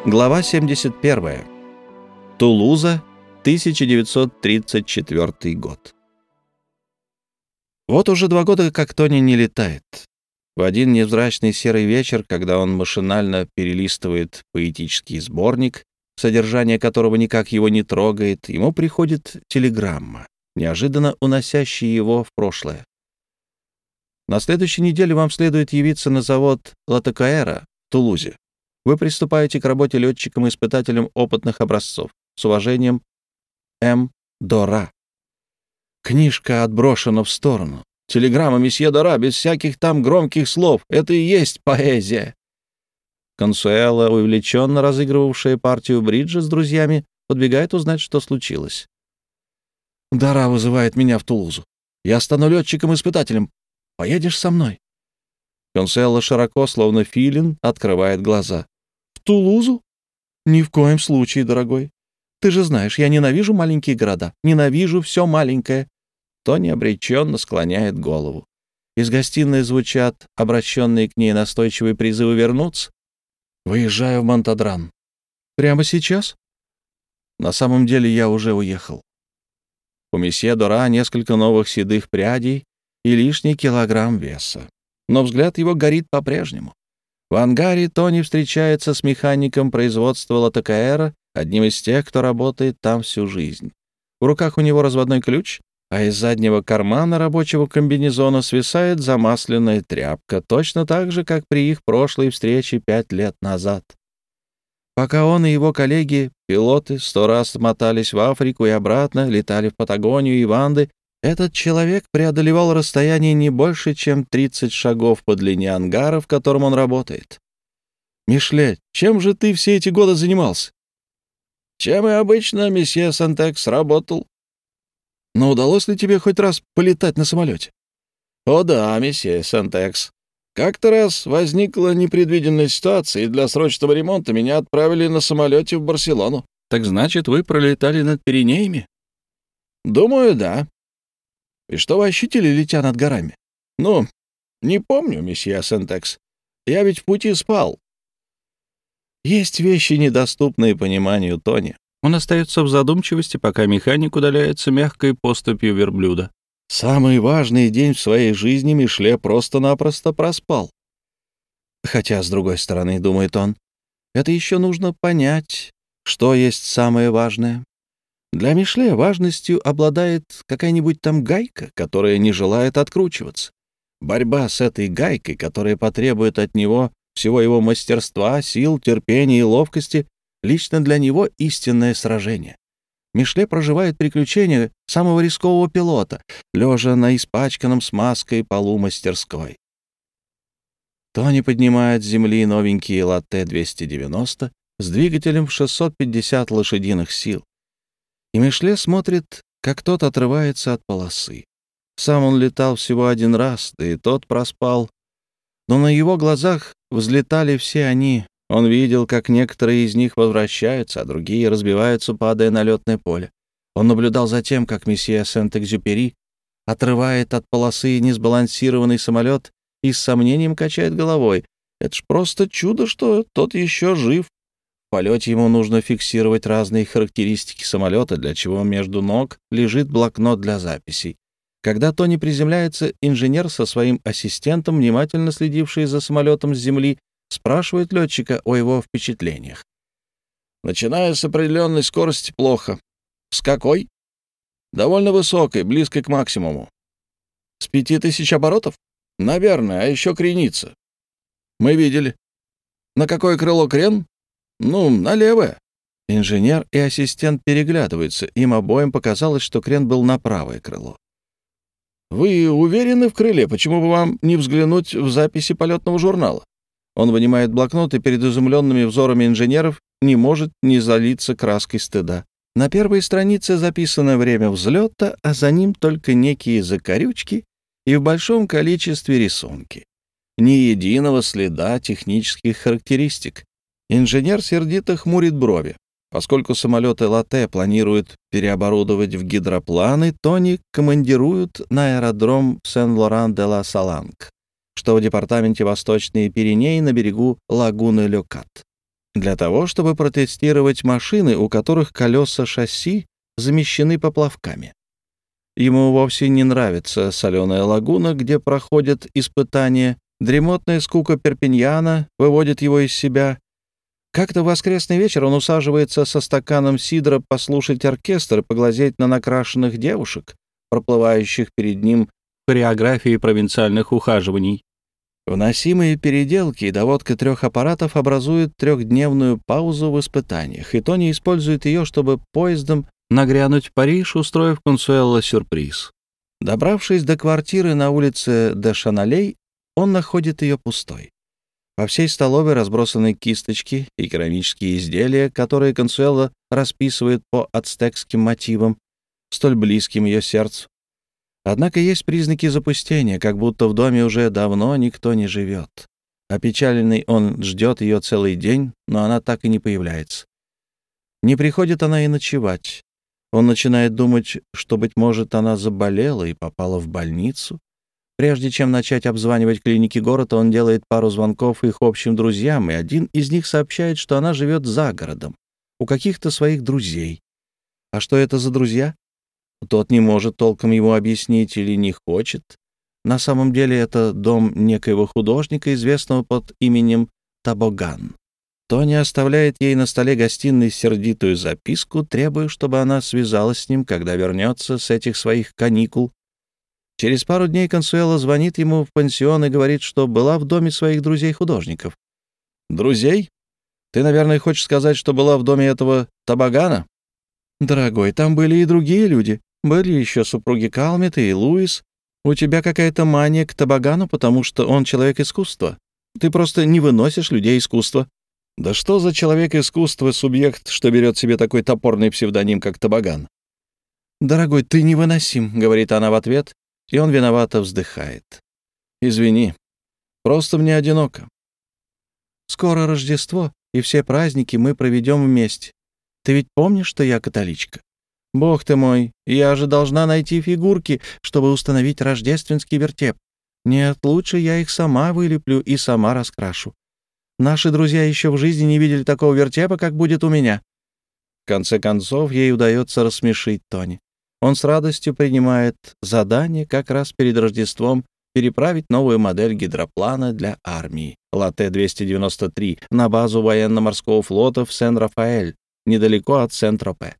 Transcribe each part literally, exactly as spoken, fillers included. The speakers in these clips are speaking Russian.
Глава семьдесят первая. Тулуза, тысяча девятьсот тридцать четвёртый год. Вот уже два года, как Тони не летает. В один невзрачный серый вечер, когда он машинально перелистывает поэтический сборник, содержание которого никак его не трогает, ему приходит телеграмма, неожиданно уносящая его в прошлое. На следующей неделе вам следует явиться на завод Латакаэра в Тулузе. Вы приступаете к работе летчиком-испытателем опытных образцов. С уважением, М. Дора. Книжка отброшена в сторону. Телеграмма месье Дора, без всяких там громких слов. Это и есть поэзия. Консуэла, увлеченно разыгрывавшая партию бриджа с друзьями, подбегает узнать, что случилось. «Дора вызывает меня в Тулузу. Я стану летчиком-испытателем. Поедешь со мной?» Консуэла широко, словно филин, открывает глаза. «В Тулузу? Ни в коем случае, дорогой. Ты же знаешь, я ненавижу маленькие города. Ненавижу все маленькое». Тони обреченно склоняет голову. Из гостиной звучат обращенные к ней настойчивые призывы вернуться. «Выезжаю в Монтадран». «Прямо сейчас?» «На самом деле я уже уехал». У месье Дора несколько новых седых прядей и лишний килограмм веса. Но взгляд его горит по-прежнему. В ангаре Тони встречается с механиком производства Латакаэра, одним из тех, кто работает там всю жизнь. В руках у него разводной ключ, а из заднего кармана рабочего комбинезона свисает замасленная тряпка, точно так же, как при их прошлой встрече пять лет назад. Пока он и его коллеги, пилоты, сто раз мотались в Африку и обратно, летали в Патагонию и в Анды, этот человек преодолевал расстояние не больше, чем тридцать шагов по длине ангара, в котором он работает. «Мишле, чем же ты все эти годы занимался?» «Чем и обычно, месье Сантекс, работал». «Но удалось ли тебе хоть раз полетать на самолете?» «О да, месье Сантекс. Как-то раз возникла непредвиденная ситуация, и для срочного ремонта меня отправили на самолете в Барселону». «Так значит, вы пролетали над Пиренеями?» «Думаю, да». «И что вы ощутили, летя над горами?» «Ну, не помню, месье Сентекс. Я ведь в пути спал». Есть вещи, недоступные пониманию Тони. Он остается в задумчивости, пока механик удаляется мягкой поступью верблюда. Самый важный день в своей жизни Мишле просто-напросто проспал. Хотя, с другой стороны, думает он, это еще нужно понять, что есть самое важное. Для Мишле важностью обладает какая-нибудь там гайка, которая не желает откручиваться. Борьба с этой гайкой, которая потребует от него всего его мастерства, сил, терпения и ловкости, лично для него истинное сражение. Мишле проживает приключения самого рискового пилота, лежа на испачканном смазкой полу мастерской. Тони поднимает с земли новенький Латте двести девяносто с двигателем в шестьсот пятьдесят лошадиных сил. И Мишле смотрит, как тот отрывается от полосы. Сам он летал всего один раз, да и тот проспал. Но на его глазах взлетали все они. Он видел, как некоторые из них возвращаются, а другие разбиваются, падая на летное поле. Он наблюдал за тем, как месье Сент-Экзюпери отрывает от полосы несбалансированный самолет и с сомнением качает головой. Это ж просто чудо, что тот еще жив. В полете ему нужно фиксировать разные характеристики самолета, для чего между ног лежит блокнот для записей. Когда Тони приземляется, инженер со своим ассистентом, внимательно следивший за самолетом с земли, спрашивает летчика о его впечатлениях. «Начиная с определенной скорости, плохо. С какой?» «Довольно высокой, близкой к максимуму». «С пяти тысяч оборотов?» «Наверное, а еще кренится». «Мы видели». «На какое крыло крен?» «Ну, на левое». Инженер и ассистент переглядываются. Им обоим показалось, что крен был на правое крыло. «Вы уверены в крыле? Почему бы вам не взглянуть в записи полетного журнала?» Он вынимает блокнот и перед изумленными взорами инженеров не может не залиться краской стыда. На первой странице записано время взлета, а за ним только некие закорючки и в большом количестве рисунки. Ни единого следа технических характеристик. Инженер сердито хмурит брови. Поскольку самолеты Латте планируют переоборудовать в гидропланы, Тони командируют на аэродром Сен-Лоран-де-ла-Саланг, что в департаменте Восточные Пиренеи на берегу лагуны Лёкат. для того, чтобы протестировать машины, у которых колеса шасси замещены поплавками. Ему вовсе не нравится соленая лагуна, где проходят испытания. Дремотная скука Перпиньяна выводит его из себя. Как-то в воскресный вечер он усаживается со стаканом сидра послушать оркестр и поглазеть на накрашенных девушек, проплывающих перед ним в хореографии провинциальных ухаживаний. Вносимые переделки и доводка трех аппаратов образуют трехдневную паузу в испытаниях, и Тони использует ее, чтобы поездом нагрянуть в Париж, устроив Консуэло сюрприз. Добравшись до квартиры на улице де Шаналей, он находит ее пустой. Во всей столовой разбросаны кисточки и керамические изделия, которые Консуэло расписывает по ацтекским мотивам, столь близким ее сердцу. Однако есть признаки запустения, как будто в доме уже давно никто не живет. Опечаленный он ждет ее целый день, но она так и не появляется. Не приходит она и ночевать. Он начинает думать, что, быть может, она заболела и попала в больницу. Прежде чем начать обзванивать клиники города, он делает пару звонков их общим друзьям, и один из них сообщает, что она живет за городом, у каких-то своих друзей. А что это за друзья? Тот не может толком ему объяснить или не хочет. На самом деле это дом некоего художника, известного под именем Табоган. Тони оставляет ей на столе гостиной сердитую записку, требуя, чтобы она связалась с ним, когда вернется с этих своих каникул. Через пару дней Консуэло звонит ему в пансион и говорит, что была в доме своих друзей-художников. «Друзей? Ты, наверное, хочешь сказать, что была в доме этого Табогана?» «Дорогой, там были и другие люди. Были еще супруги Калмета и Луис. У тебя какая-то мания к Табогану, потому что он человек искусства. Ты просто не выносишь людей искусства». «Да что за человек искусства субъект, что берет себе такой топорный псевдоним, как Табоган?» «Дорогой, ты невыносим», — говорит она в ответ, и он виновато вздыхает. «Извини, просто мне одиноко. Скоро Рождество, и все праздники мы проведем вместе. Ты ведь помнишь, что я католичка? Бог ты мой, я же должна найти фигурки, чтобы установить рождественский вертеп. Нет, лучше я их сама вылеплю и сама раскрашу. Наши друзья еще в жизни не видели такого вертепа, как будет у меня». В конце концов, ей удается рассмешить Тони. Он с радостью принимает задание как раз перед Рождеством переправить новую модель гидроплана для армии Латте двести девяносто три на базу военно-морского флота в Сен-Рафаэль, недалеко от Сен-Тропе.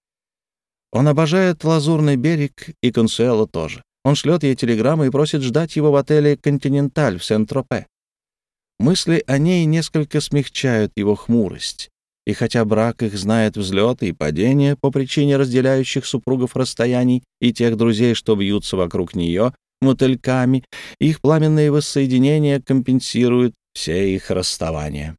Он обожает Лазурный берег, и Консуэло тоже. Он шлет ей телеграмму и просит ждать его в отеле «Континенталь» в Сен-Тропе. Мысли о ней несколько смягчают его хмурость. И хотя брак их знает взлеты и падения по причине разделяющих супругов расстояний и тех друзей, что вьются вокруг нее мотыльками, их пламенные воссоединения компенсируют все их расставания.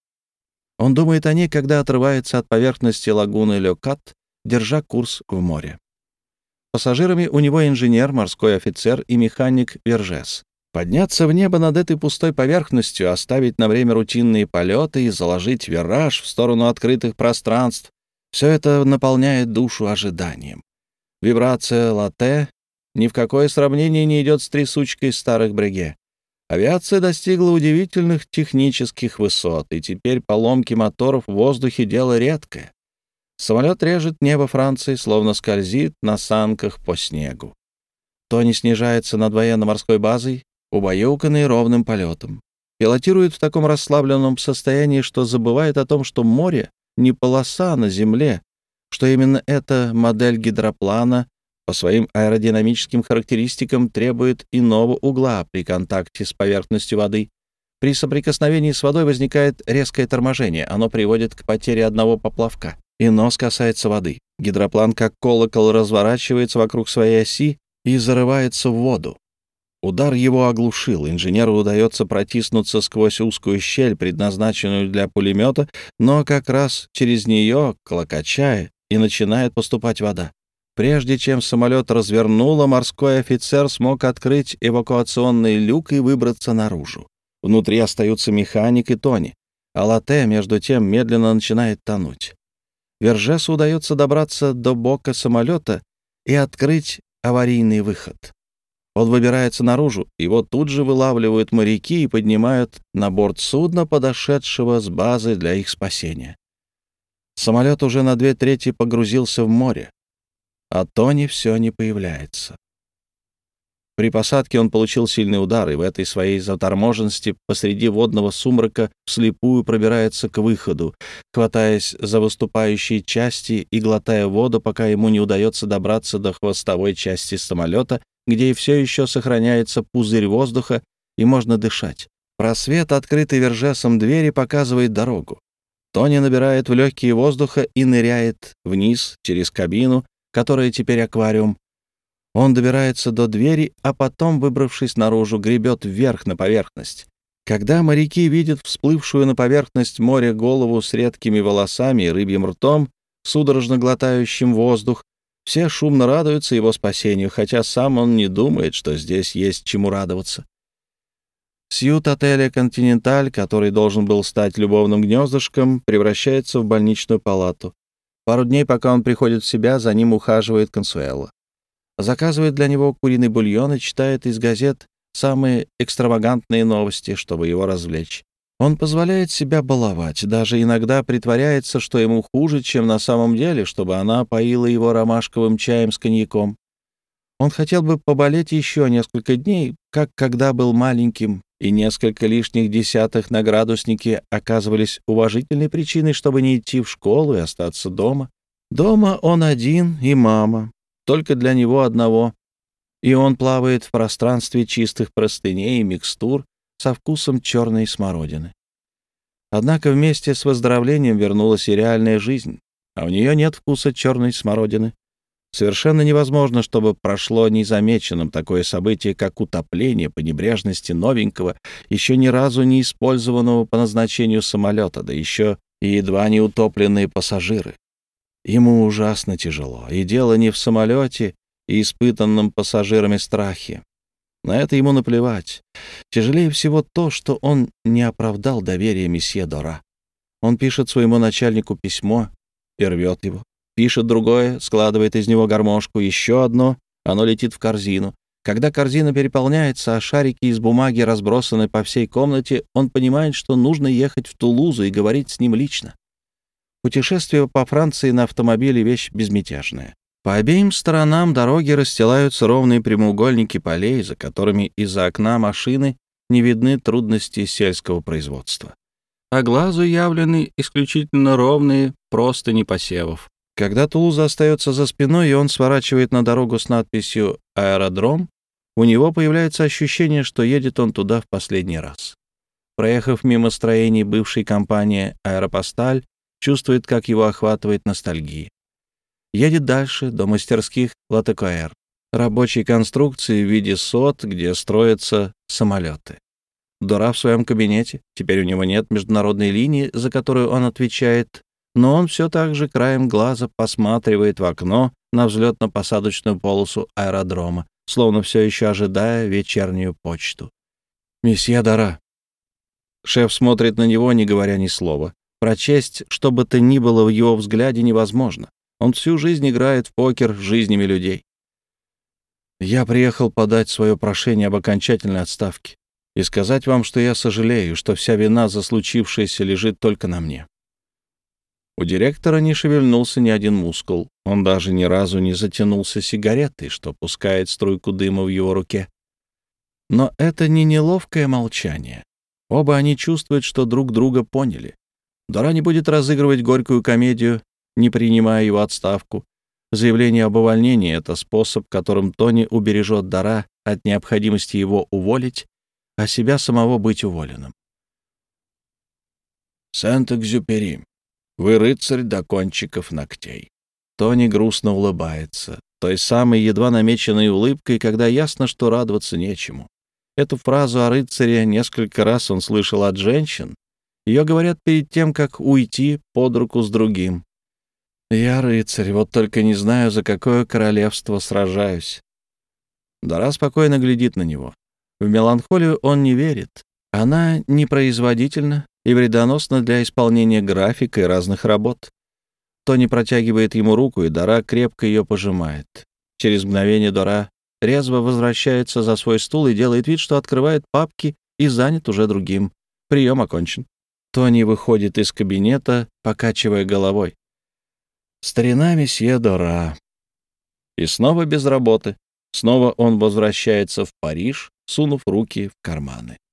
Он думает о ней, когда отрывается от поверхности лагуны Лёкат, держа курс в море. Пассажирами у него инженер, морской офицер и механик Вержес. Подняться в небо над этой пустой поверхностью, оставить на время рутинные полеты и заложить вираж в сторону открытых пространств — все это наполняет душу ожиданием. Вибрация Латте ни в какое сравнение не идет с трясучкой старых бреге. Авиация достигла удивительных технических высот, и теперь поломки моторов в воздухе — дело редкое. Самолет режет небо Франции, словно скользит на санках по снегу. Тони снижается над военно-морской базой, убаюканный ровным полетом. Пилотирует в таком расслабленном состоянии, что забывает о том, что море — не полоса на земле, что именно эта модель гидроплана по своим аэродинамическим характеристикам требует иного угла при контакте с поверхностью воды. При соприкосновении с водой возникает резкое торможение, оно приводит к потере одного поплавка, и нос касается воды. Гидроплан, как колокол, разворачивается вокруг своей оси и зарывается в воду. Удар его оглушил, инженеру удается протиснуться сквозь узкую щель, предназначенную для пулемета, но как раз через нее, клокочая, и начинает поступать вода. Прежде чем самолет развернуло, морской офицер смог открыть эвакуационный люк и выбраться наружу. Внутри остаются механик и Тони, а Латте, между тем, медленно начинает тонуть. Вержесу удается добраться до бока самолета и открыть аварийный выход. Он выбирается наружу, его тут же вылавливают моряки и поднимают на борт судна, подошедшего с базы для их спасения. Самолет уже на две трети погрузился в море, а Тони все не появляется. При посадке он получил сильный удар, и в этой своей заторможенности посреди водного сумрака вслепую пробирается к выходу, хватаясь за выступающие части и глотая воду, пока ему не удается добраться до хвостовой части самолета, где и все еще сохраняется пузырь воздуха, и можно дышать. Просвет, открытый Вержесом двери, показывает дорогу. Тони набирает в легкие воздуха и ныряет вниз через кабину, которая теперь аквариум. Он добирается до двери, а потом, выбравшись наружу, гребет вверх на поверхность. Когда моряки видят всплывшую на поверхность моря голову с редкими волосами и рыбьим ртом, судорожно глотающим воздух, все шумно радуются его спасению, хотя сам он не думает, что здесь есть чему радоваться. Сьют отеля «Континенталь», который должен был стать любовным гнездышком, превращается в больничную палату. Пару дней, пока он приходит в себя, за ним ухаживает Консуэла. Заказывает для него куриный бульон и читает из газет самые экстравагантные новости, чтобы его развлечь. Он позволяет себя баловать, даже иногда притворяется, что ему хуже, чем на самом деле, чтобы она поила его ромашковым чаем с коньяком. Он хотел бы поболеть еще несколько дней, как когда был маленьким, и несколько лишних десятых на градуснике оказывались уважительной причиной, чтобы не идти в школу и остаться дома. Дома он один и мама. Только для него одного, и он плавает в пространстве чистых простыней и микстур со вкусом черной смородины. Однако вместе с выздоровлением вернулась и реальная жизнь, а у нее нет вкуса черной смородины. Совершенно невозможно, чтобы прошло незамеченным такое событие, как утопление по небрежности новенького, еще ни разу не использованного по назначению самолета, да еще и едва не утопленные пассажиры. Ему ужасно тяжело, и дело не в самолете и испытанном пассажирами страхе. На это ему наплевать. Тяжелее всего то, что он не оправдал доверия месье Дора. Он пишет своему начальнику письмо и рвет его. Пишет другое, складывает из него гармошку, еще одно, оно летит в корзину. Когда корзина переполняется, а шарики из бумаги разбросаны по всей комнате, он понимает, что нужно ехать в Тулузу и говорить с ним лично. Путешествие по Франции на автомобиле — вещь безмятежная. По обеим сторонам дороги расстилаются ровные прямоугольники полей, за которыми из-за окна машины не видны трудности сельского производства. А глазу явлены исключительно ровные простыни посевов. Когда Тулуза остается за спиной, и он сворачивает на дорогу с надписью «Аэродром», у него появляется ощущение, что едет он туда в последний раз. Проехав мимо строений бывшей компании «Аэропосталь», чувствует, как его охватывает ностальгия. Едет дальше, до мастерских Латекоэр, рабочей конструкции в виде сот, где строятся самолеты. Дора в своем кабинете, теперь у него нет международной линии, за которую он отвечает, но он все так же краем глаза посматривает в окно на взлетно-посадочную полосу аэродрома, словно все еще ожидая вечернюю почту. «Месье Дора». Шеф смотрит на него, не говоря ни слова. Прочесть, что бы то ни было в его взгляде, невозможно. Он всю жизнь играет в покер с жизнями людей. Я приехал подать свое прошение об окончательной отставке и сказать вам, что я сожалею, что вся вина за случившееся лежит только на мне. У директора не шевельнулся ни один мускул. Он даже ни разу не затянулся сигаретой, что пускает струйку дыма в его руке. Но это не неловкое молчание. Оба они чувствуют, что друг друга поняли. Дора не будет разыгрывать горькую комедию, не принимая его отставку. Заявление об увольнении — это способ, которым Тони убережет Дора от необходимости его уволить, а себя самого быть уволенным. «Сент-Экзюпери, вы рыцарь до кончиков ногтей». Тони грустно улыбается, той самой едва намеченной улыбкой, когда ясно, что радоваться нечему. Эту фразу о рыцаре несколько раз он слышал от женщин. Ее говорят перед тем, как уйти под руку с другим. «Я рыцарь, вот только не знаю, за какое королевство сражаюсь». Дора спокойно глядит на него. В меланхолию он не верит. Она непроизводительна и вредоносна для исполнения графика и разных работ. Тони протягивает ему руку, и Дора крепко ее пожимает. Через мгновение Дора резво возвращается за свой стул и делает вид, что открывает папки и занят уже другим. Прием окончен. Тони выходит из кабинета, покачивая головой. Старина месье Дора. И снова без работы. Снова он возвращается в Париж, сунув руки в карманы.